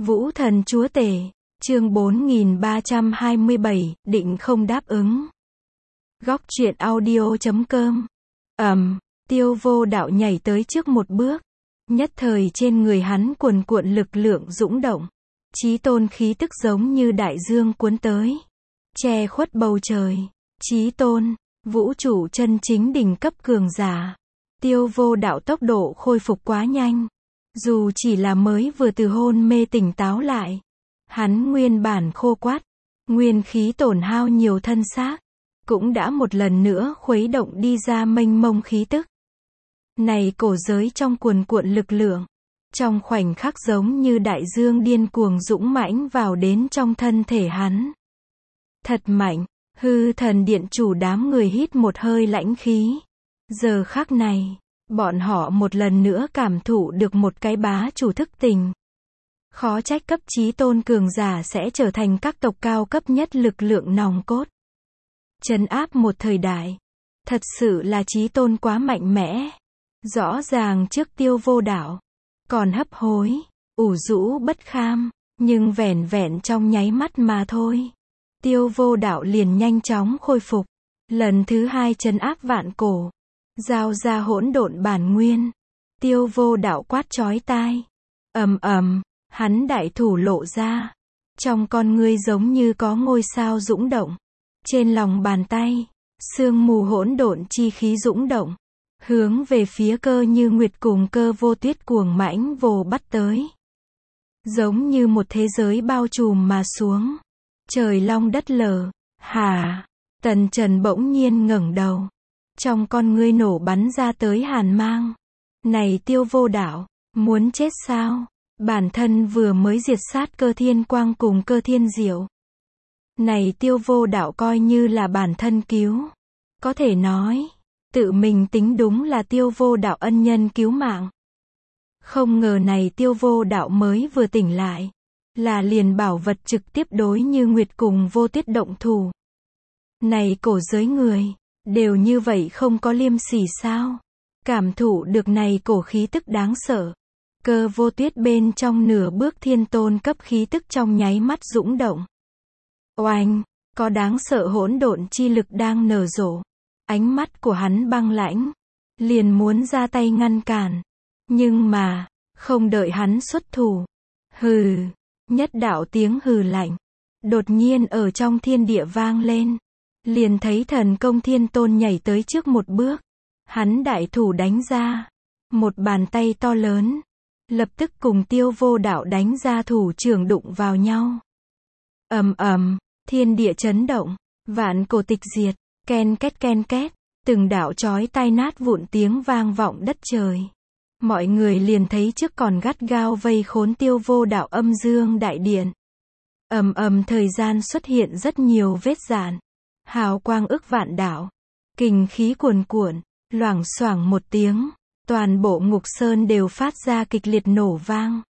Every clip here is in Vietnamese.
Vũ thần chúa tể, chương 4327, định không đáp ứng. Góc truyện audio.com. Tiêu Vô Đạo nhảy tới trước một bước. Nhất thời trên người hắn cuồn cuộn lực lượng dũng động. Chí tôn khí tức giống như đại dương cuốn tới, che khuất bầu trời. Chí tôn, vũ trụ chân chính đỉnh cấp cường giả. Tiêu Vô Đạo tốc độ khôi phục quá nhanh. Dù chỉ là mới vừa từ hôn mê tỉnh táo lại, hắn nguyên bản khô quắt, nguyên khí tổn hao nhiều thân xác, cũng đã một lần nữa khuấy động đi ra mênh mông khí tức. Này cổ giới trong cuồn cuộn lực lượng, trong khoảnh khắc giống như đại dương điên cuồng dũng mãnh vào đến trong thân thể hắn. Thật mạnh, hư thần điện chủ đám người hít một hơi lãnh khí. Giờ khắc này, bọn họ một lần nữa cảm thụ được một cái bá chủ thức tình. Khó trách cấp chí tôn cường giả sẽ trở thành các tộc cao cấp nhất lực lượng nòng cốt. Trấn áp một thời đại. Thật sự là chí tôn quá mạnh mẽ. Rõ ràng trước Tiêu Vô Đạo còn hấp hối, ủ rũ bất kham, nhưng vẻn vẹn trong nháy mắt mà thôi. Tiêu Vô Đạo liền nhanh chóng khôi phục. Lần thứ hai trấn áp vạn cổ. Giao ra hỗn độn bản nguyên. Tiêu Vô Đạo quát chói tai. Hắn đại thủ lộ ra. Trong con ngươi giống như có ngôi sao dũng động. Trên lòng bàn tay, sương mù hỗn độn chi khí dũng động, hướng về phía Cơ Như Nguyệt cùng Cơ Vô Tuyết cuồng mãnh vồ bắt tới. Giống như một thế giới bao trùm mà xuống. Trời long đất lở. Hả? Tần Trần bỗng nhiên ngẩng đầu. Trong con ngươi nổ bắn ra tới hàn mang. Này Tiêu Vô Đạo, muốn chết sao? Bản thân vừa mới diệt sát Cơ Thiên Quang cùng Cơ Thiên Diệu. Này Tiêu Vô Đạo coi như là bản thân cứu. Có thể nói, tự mình tính đúng là Tiêu Vô Đạo ân nhân cứu mạng. Không ngờ này Tiêu Vô Đạo mới vừa tỉnh lại, là liền bảo vật trực tiếp đối Như Nguyệt cùng Vô Tuyết động thủ. Này cổ giới người, đều như vậy không có liêm sỉ sao? Cảm thụ được này cổ khí tức đáng sợ. Cơ Vô Tuyết bên trong nửa bước thiên tôn cấp khí tức trong nháy mắt dũng động. Oanh, có đáng sợ hỗn độn chi lực đang nở rộ. Ánh mắt của hắn băng lãnh, liền muốn ra tay ngăn cản. Nhưng mà, không đợi hắn xuất thủ. Hừ, nhất đạo tiếng hừ lạnh, đột nhiên ở trong thiên địa vang lên. Liền thấy thần công thiên tôn nhảy tới trước một bước. Hắn đại thủ đánh ra. Một bàn tay to lớn. Lập tức cùng Tiêu Vô Đạo đánh ra thủ trưởng đụng vào nhau. Thiên địa chấn động. Vạn cổ tịch diệt. Ken két. Từng đạo chói tai nát vụn tiếng vang vọng đất trời. Mọi người liền thấy trước còn gắt gao vây khốn Tiêu Vô Đạo âm dương đại điện. Thời gian xuất hiện rất nhiều vết rạn. Hào quang ức vạn đạo. Kình khí cuồn cuộn. Loảng xoảng một tiếng. Toàn bộ ngục sơn đều phát ra kịch liệt nổ vang.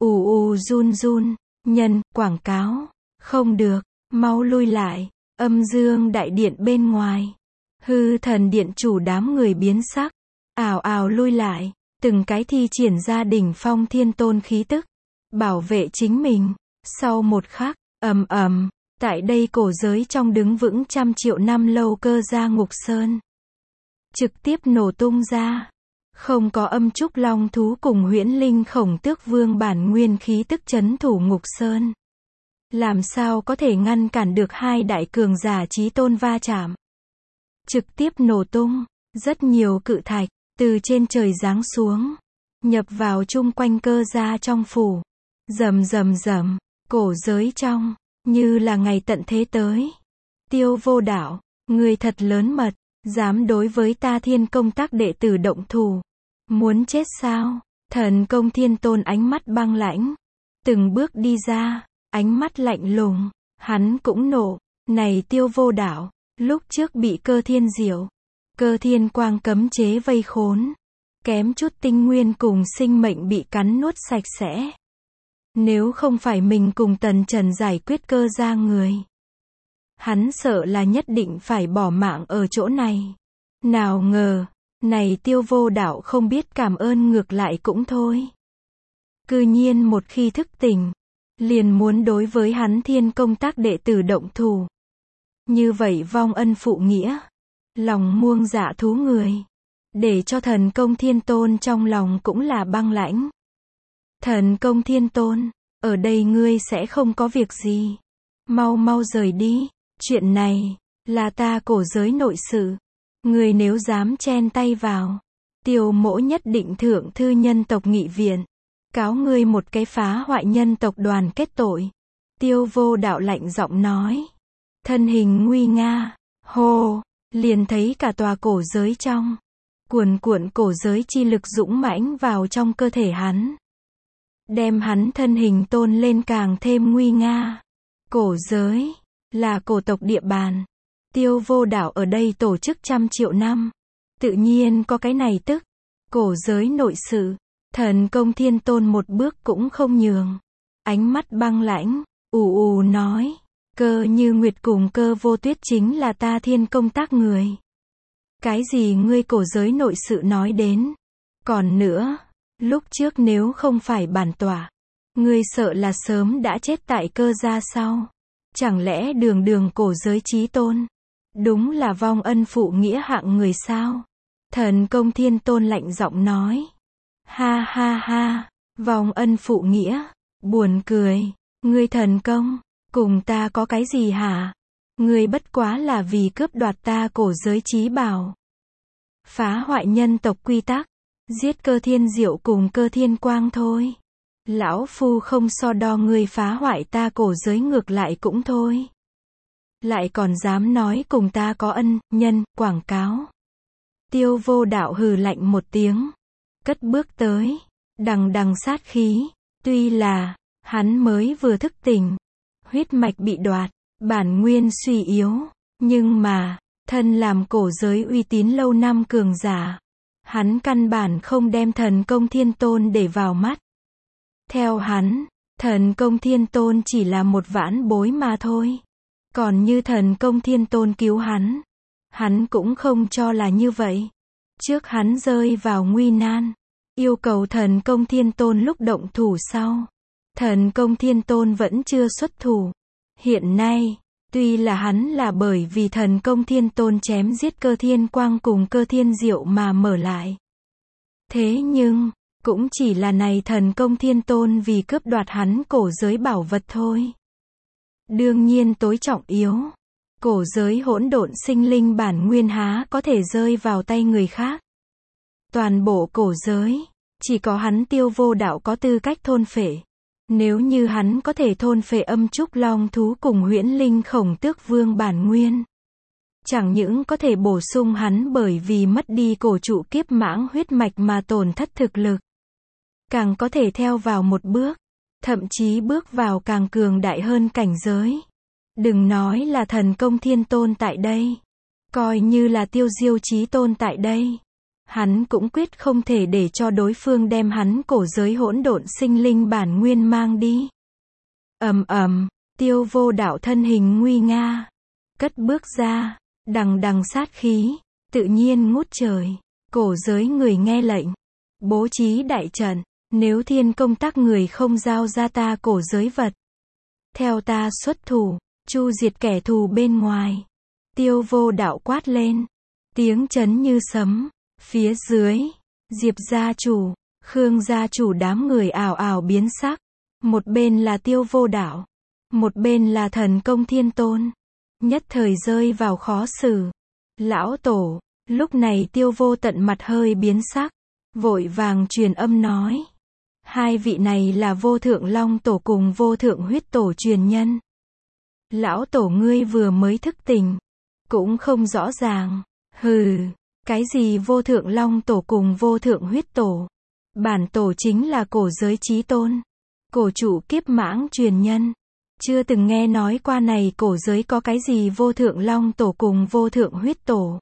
Run. Nhân, quảng cáo. Không được, mau lui lại. Âm dương đại điện bên ngoài. Hư thần điện chủ đám người biến sắc. Ào lui lại. Từng cái thi triển ra đỉnh phong thiên tôn khí tức. Bảo vệ chính mình. Sau một khắc, tại đây cổ giới trong đứng vững trăm triệu năm lâu Cơ gia ngục sơn. Trực tiếp nổ tung ra. Không có Âm Trúc Long thú cùng Huyễn Linh Khổng Tước Vương bản nguyên khí tức chấn thủ ngục sơn. Làm sao có thể ngăn cản được hai đại cường giả chí tôn va chạm. Trực tiếp nổ tung. Rất nhiều cự thạch, từ trên trời giáng xuống. Nhập vào chung quanh Cơ gia trong phủ. Rầm. Cổ giới trong, như là ngày tận thế tới. Tiêu Vô Đạo, người thật lớn mật. Dám đối với ta Thiên Công Tác đệ tử động thủ. Muốn chết sao? Thần công thiên tôn ánh mắt băng lãnh. Từng bước đi ra, ánh mắt lạnh lùng. Hắn cũng nộ. Này Tiêu Vô Đạo, lúc trước bị Cơ Thiên Diệu, Cơ Thiên Quang cấm chế vây khốn. Kém chút tinh nguyên cùng sinh mệnh bị cắn nuốt sạch sẽ. Nếu không phải mình cùng Tần Trần giải quyết Cơ gia người, hắn sợ là nhất định phải bỏ mạng ở chỗ này. Nào ngờ, này Tiêu Vô Đạo không biết cảm ơn ngược lại cũng thôi. Cư nhiên một khi thức tỉnh, liền muốn đối với hắn thiên công tác đệ tử động thủ. Như vậy vong ân phụ nghĩa, lòng muông dạ thú người, để cho thần công thiên tôn trong lòng cũng là băng lãnh. Thần công thiên tôn, ở đây ngươi sẽ không có việc gì. Mau mau rời đi, chuyện này, là ta cổ giới nội sự. Ngươi nếu dám chen tay vào, Tiêu mỗ nhất định thượng thư nhân tộc nghị viện. Cáo ngươi một cái phá hoại nhân tộc đoàn kết tội. Tiêu Vô Đạo lạnh giọng nói. Thân hình nguy nga, hô, liền thấy cả tòa cổ giới trong. Cuồn cuộn cổ giới chi lực dũng mãnh vào trong cơ thể hắn. Đem hắn thân hình tôn lên càng thêm nguy nga. Cổ giới, là cổ tộc địa bàn. Tiêu Vô Đạo ở đây tổ chức 100 triệu năm. Tự nhiên có cái này tức. Cổ giới nội sự, thần công thiên tôn một bước cũng không nhường. Ánh mắt băng lãnh, ù ù nói. Cơ Như Nguyệt cùng Cơ Vô Tuyết chính là ta thiên công tác người. Cái gì ngươi cổ giới nội sự nói đến? Còn nữa, lúc trước nếu không phải bản tỏa, ngươi sợ là sớm đã chết tại Cơ gia sao? Chẳng lẽ đường đường cổ giới chí tôn? Đúng là vong ân phụ nghĩa hạng người sao? Thần công thiên tôn lạnh giọng nói. Ha ha ha, vong ân phụ nghĩa, buồn cười, ngươi thần công, cùng ta có cái gì hả? Ngươi bất quá là vì cướp đoạt ta cổ giới chí bảo. Phá hoại nhân tộc quy tắc, giết Cơ Thiên Diệu cùng Cơ Thiên Quang thôi. Lão phu không so đo ngươi phá hoại ta cổ giới ngược lại cũng thôi. Lại còn dám nói cùng ta có ân, nhân, quảng cáo. Tiêu Vô Đạo hừ lạnh một tiếng. Cất bước tới. Đằng đằng sát khí. Tuy là, hắn mới vừa thức tỉnh. Huyết mạch bị đoạt. Bản nguyên suy yếu. Nhưng mà, thân làm cổ giới uy tín lâu năm cường giả. Hắn căn bản không đem thần công thiên tôn để vào mắt. Theo hắn, thần công thiên tôn chỉ là một vãn bối mà thôi. Còn như thần công thiên tôn cứu hắn, hắn cũng không cho là như vậy. Trước hắn rơi vào nguy nan, yêu cầu thần công thiên tôn lúc động thủ sau. Thần công thiên tôn vẫn chưa xuất thủ. Hiện nay, tuy là hắn là bởi vì thần công thiên tôn chém giết Cơ Thiên Quang cùng Cơ Thiên Diệu mà mở lại. Thế nhưng, cũng chỉ là này thần công thiên tôn vì cướp đoạt hắn cổ giới bảo vật thôi. Đương nhiên tối trọng yếu, cổ giới hỗn độn sinh linh bản nguyên há có thể rơi vào tay người khác. Toàn bộ cổ giới, chỉ có hắn Tiêu Vô Đạo có tư cách thôn phệ. Nếu như hắn có thể thôn phệ âm trúc long thú cùng huyễn linh khổng tước vương bản nguyên. Chẳng những có thể bổ sung hắn bởi vì mất đi cổ trụ kiếp mãng huyết mạch mà tổn thất thực lực. Càng có thể theo vào một bước. Thậm chí bước vào càng cường đại hơn cảnh giới. Đừng nói là thần công thiên tôn tại đây. Coi như là Tiêu Diêu chí tôn tại đây. Hắn cũng quyết không thể để cho đối phương đem hắn cổ giới hỗn độn sinh linh bản nguyên mang đi. Ầm ầm, Tiêu Vô Đạo thân hình nguy nga. Cất bước ra, đằng đằng sát khí, tự nhiên ngút trời. Cổ giới người nghe lệnh. Bố trí đại trận. Nếu thiên công tác người không giao ra ta cổ giới vật. Theo ta xuất thủ, chu diệt kẻ thù bên ngoài. Tiêu Vô Đạo quát lên. Tiếng chấn như sấm. Phía dưới, Diệp gia chủ, Khương gia chủ đám người ảo ảo biến sắc. Một bên là Tiêu Vô Đạo. Một bên là thần công thiên tôn. Nhất thời rơi vào khó xử. Lão tổ, lúc này Tiêu Vô Tận mặt hơi biến sắc. Vội vàng truyền âm nói. Hai vị này là Vô Thượng Long Tổ cùng Vô Thượng Huyết Tổ truyền nhân. Lão tổ ngươi vừa mới thức tỉnh. Cũng không rõ ràng. Hừ, cái gì Vô Thượng Long Tổ cùng Vô Thượng Huyết Tổ? Bản tổ chính là cổ giới chí tôn. Cổ trụ kiếp mãng truyền nhân. Chưa từng nghe nói qua này cổ giới có cái gì Vô Thượng Long Tổ cùng Vô Thượng Huyết Tổ.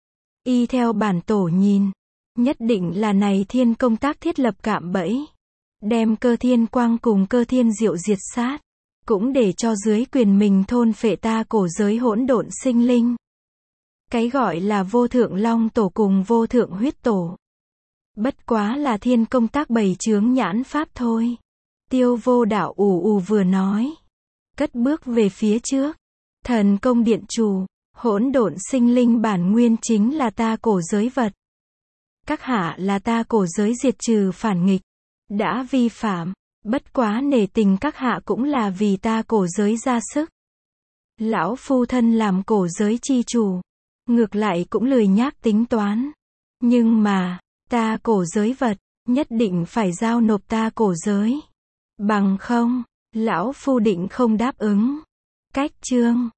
Y theo bản tổ nhìn. Nhất định là này thiên công tác thiết lập cạm bẫy. Đem Cơ Thiên Quang cùng Cơ Thiên Diệu diệt sát. Cũng để cho dưới quyền mình thôn phệ ta cổ giới hỗn độn sinh linh. Cái gọi là Vô Thượng Long Tổ cùng Vô Thượng Huyết Tổ. Bất quá là thiên công tác bày chướng nhãn pháp thôi. Tiêu Vô Đạo ù ù vừa nói, cất bước về phía trước. Thần công điện chủ, hỗn độn sinh linh bản nguyên chính là ta cổ giới vật. Các hạ là ta cổ giới diệt trừ phản nghịch, đã vi phạm, bất quá nể tình các hạ cũng là vì ta cổ giới ra sức. Lão phu thân làm cổ giới chi chủ, ngược lại cũng lười nhác tính toán. Nhưng mà, ta cổ giới vật, nhất định phải giao nộp ta cổ giới. Bằng không, lão phu định không đáp ứng. Cách chương